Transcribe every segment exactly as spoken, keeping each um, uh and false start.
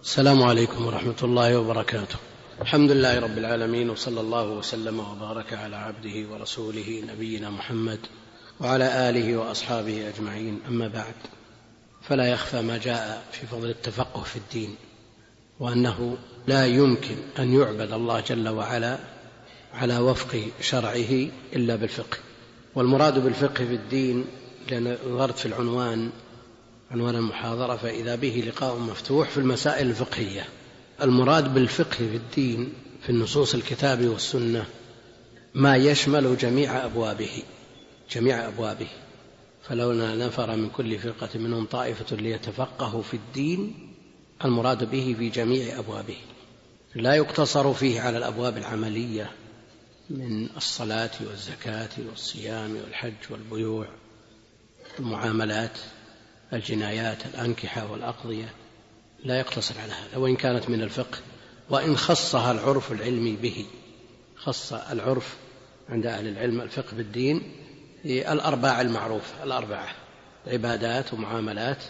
السلام عليكم ورحمة الله وبركاته. الحمد لله رب العالمين، وصلى الله وسلم وبارك على عبده ورسوله نبينا محمد وعلى آله وأصحابه أجمعين. أما بعد، فلا يخفى ما جاء في فضل التفقه في الدين، وأنه لا يمكن أن يعبد الله جل وعلا على وفق شرعه إلا بالفقه. والمراد بالفقه في الدين، لأن نظرت في العنوان عنوان المحاضرة فإذا به لقاء مفتوح في المسائل الفقهية. المراد بالفقه في الدين في النصوص الكتاب والسنة ما يشمل جميع أبوابه جميع أبوابه فلولا نفر من كل فرقة منهم طائفة ليتفقهوا في الدين، المراد به في جميع أبوابه، لا يقتصر فيه على الأبواب العملية من الصلاة والزكاة والصيام والحج والبيوع المعاملات الجنايات الأنكحة والأقضية، لا يقتصر على هذا، وإن كانت من الفقه، وإن خصها العرف العلمي به. خص العرف عند أهل العلم الفقه بالدين الأرباع المعروفة، الأربعة: عبادات ومعاملات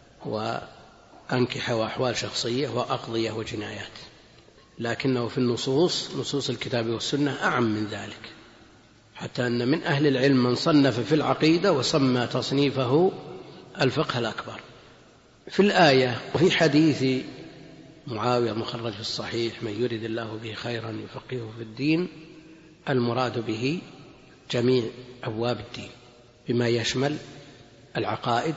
وأنكحة وأحوال شخصية وأقضية وجنايات. لكنه في النصوص نصوص الكتاب والسنة أعم من ذلك، حتى أن من أهل العلم من صنف في العقيدة وسمى تصنيفه الفقه الأكبر. في الآية وفي حديث معاوية المخرج في الصحيح: من يرد الله به خيرا يفقهه في الدين، المراد به جميع أبواب الدين بما يشمل العقائد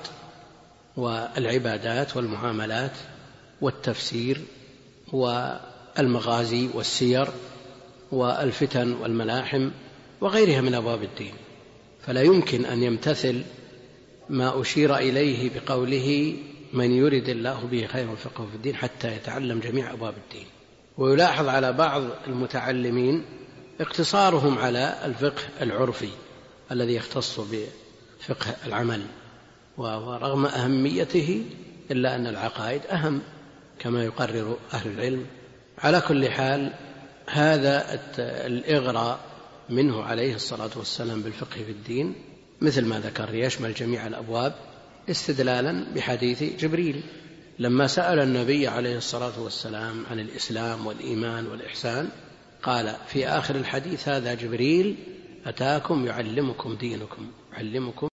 والعبادات والمعاملات والتفسير والمغازي والسير والفتن والملاحم وغيرها من أبواب الدين. فلا يمكن أن يمتثل ما أشير إليه بقوله من يرد الله به خيرا يفقهه في الدين حتى يتعلم جميع أبواب الدين. ويلاحظ على بعض المتعلمين اقتصارهم على الفقه العرفي الذي يختص بفقه العمل، ورغم أهميته إلا أن العقائد أهم كما يقرر أهل العلم. على كل حال، هذا الإغراء منه عليه الصلاة والسلام بالفقه في الدين مثل ما ذكر يشمل جميع الأبواب، استدلالا بحديث جبريل لما سأل النبي عليه الصلاة والسلام عن الإسلام والإيمان والإحسان، قال في آخر الحديث: هذا جبريل أتاكم يعلمكم دينكم يعلمكم